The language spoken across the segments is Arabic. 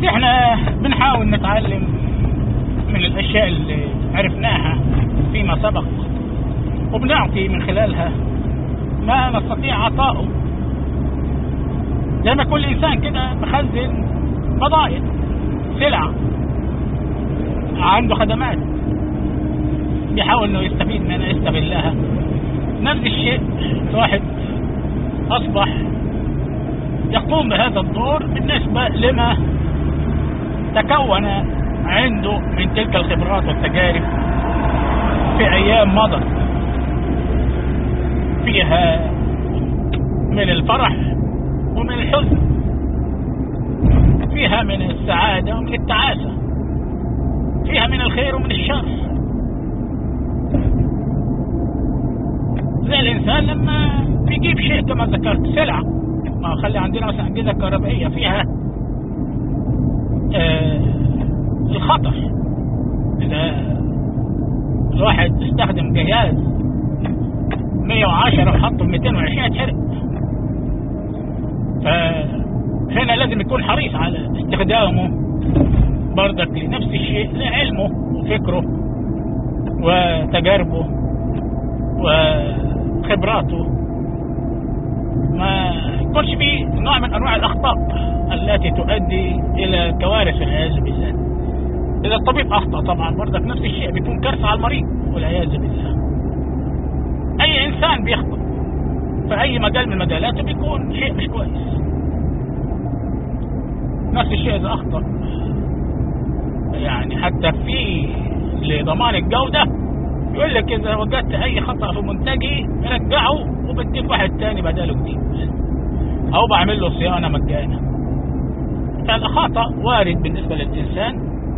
ادي احنا بنحاول نتعلم من الاشياء اللي عرفناها فيما سبق، وبنعطي من خلالها ما نستطيع عطاؤه، زي ما كل انسان كده مخزن بضائع، سلع، عنده خدمات بيحاول انه يستفيد منها يستغلها. نفس الشيء واحد اصبح يقوم بهذا الدور بالنسبة لما تكون عنده من تلك الخبرات والتجارب في ايام مضت، فيها من الفرح ومن الحزن، فيها من السعادة ومن التعاسة، فيها من الخير ومن الشر. زي الإنسان لما بيجيب شيء كما ذكرت سلعة، ما خلي عندنا مثلا أجهزة كهربائية فيها الخطر، إذا الواحد استخدم جهاز 110 وحطه 220 يتحرق. فهنا لازم يكون حريص على استخدامه برضك لنفس الشيء، لعلمه وفكره وتجاربه وخبراته، ما يكونش فيه نوع من انواع الاخطاء التي تؤدي الى كوارث والعياذ بالله. اذا الطبيب اخطأ طبعا برضك نفس الشيء بيكون كارثة على المريض والعياذ بالله. اي انسان بيخطأ في اي مجال من مجالاته بيكون شيء مش كويس. نفس الشيء اذا اخطأ يعني حتى في لضمان الجودة يقول لك اذا وجدت اي خطأ في منتجي رجعه وبديك واحد تاني بداله جديد، او بعمل له صيانة مجانا. فالخطأ وارد بالنسبة للانسان،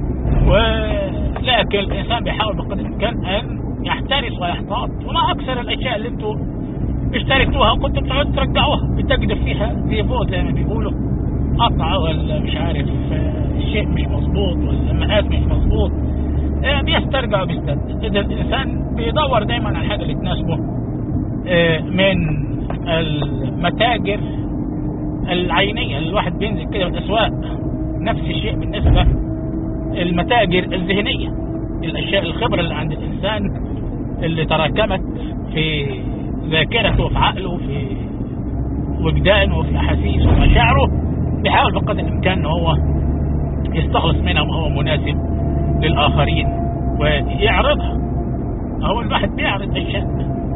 ولكن الانسان بيحاول بقدر الامكان ان يحترس ويحتاط. وما اكثر الاشياء اللي انتوا اشتريتوها وكنتوا بتقعدوا ترجعوها بتجدوا فيها ديفو زي ما بيقولوا، قطعة ولا مش عارف الشيء مش مظبوط ولا المقاس مش مظبوط، بيسترجع وبيستبدل. اذا الانسان بيدور دايما على الحاجة اللي تناسبه من المتاجر العينية اللي الواحد بينزل كده بالاسواق. نفس الشيء بالنسبة المتاجر الذهنية، الاشياء الخبرة اللي عند الانسان اللي تراكمت في ذاكرته وفي عقله وفي وجدانه وفي احاسيسه ومشاعره، بيحاول بقدر الامكان ان هو يستخلص منها وهو مناسب للاخرين ويعرضها. هو الواحد بيعرض اشياء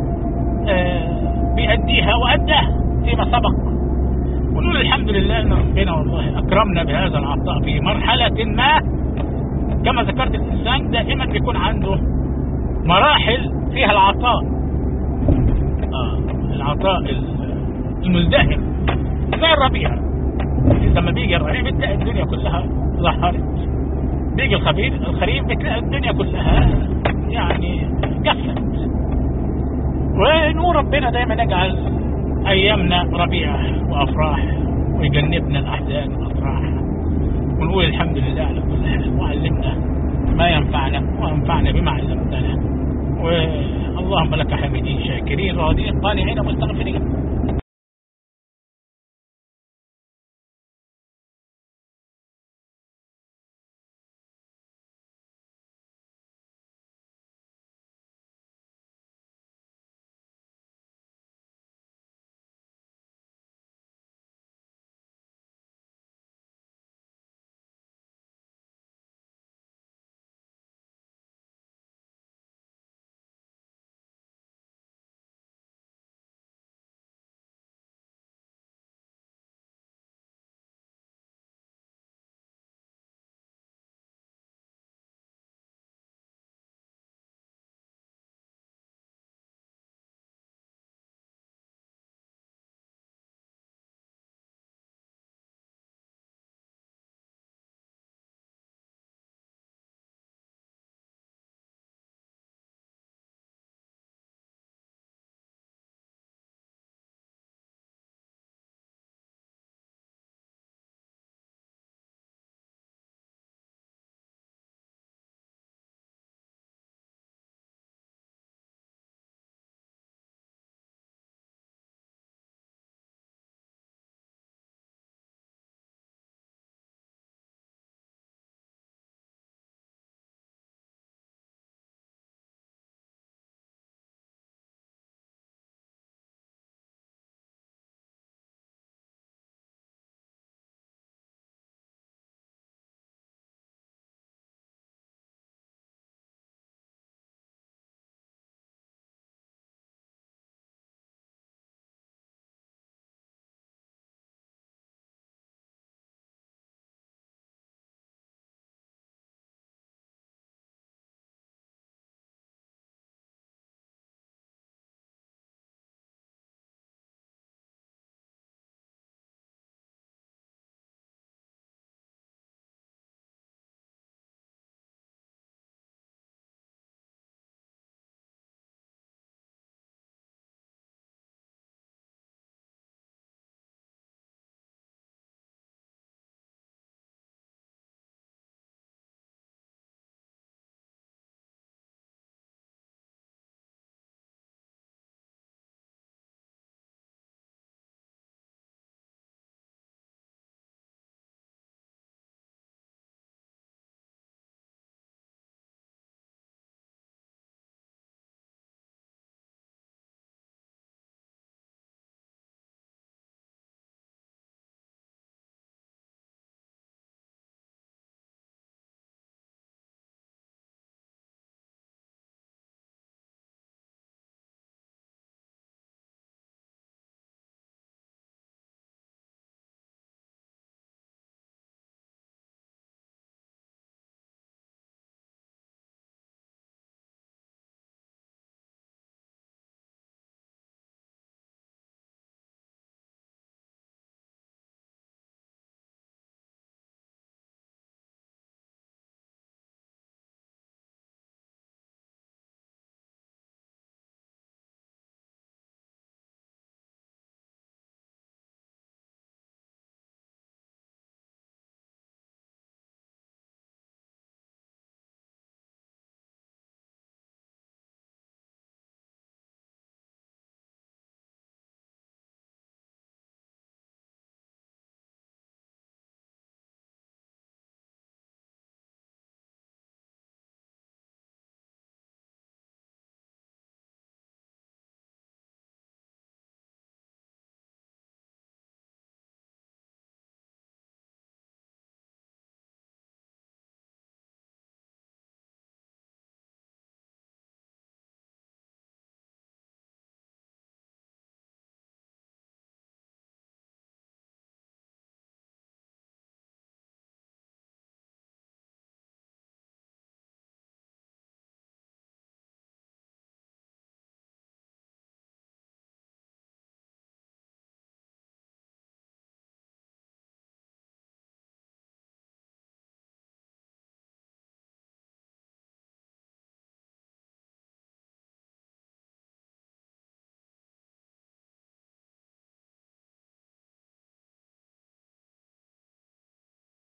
بيأديها وأداها فيما سبق، ونقول الحمد لله ان ربنا والله اكرمنا بهذا العطاء في مرحلة ما. كما ذكرت الانسان دائما بيكون عنده مراحل فيها العطاء، العطاء المزدهر زي الربيع. لما بيجي الربيع بتلاقي الدنيا كلها ظهرت، بيجي الخريف بتلاقي الدنيا كلها يعني قفلت. ونقول ربنا دايما يجعل ايامنا ربيع وافراح ويجنبنا الاحزان والاطراح، ونقول الحمد لله على كل حال، وعلمنا ما ينفعنا وانفعنا بما علمتنا، واللهم لك حميدين شاكرين راضين قانعين مستغفرين.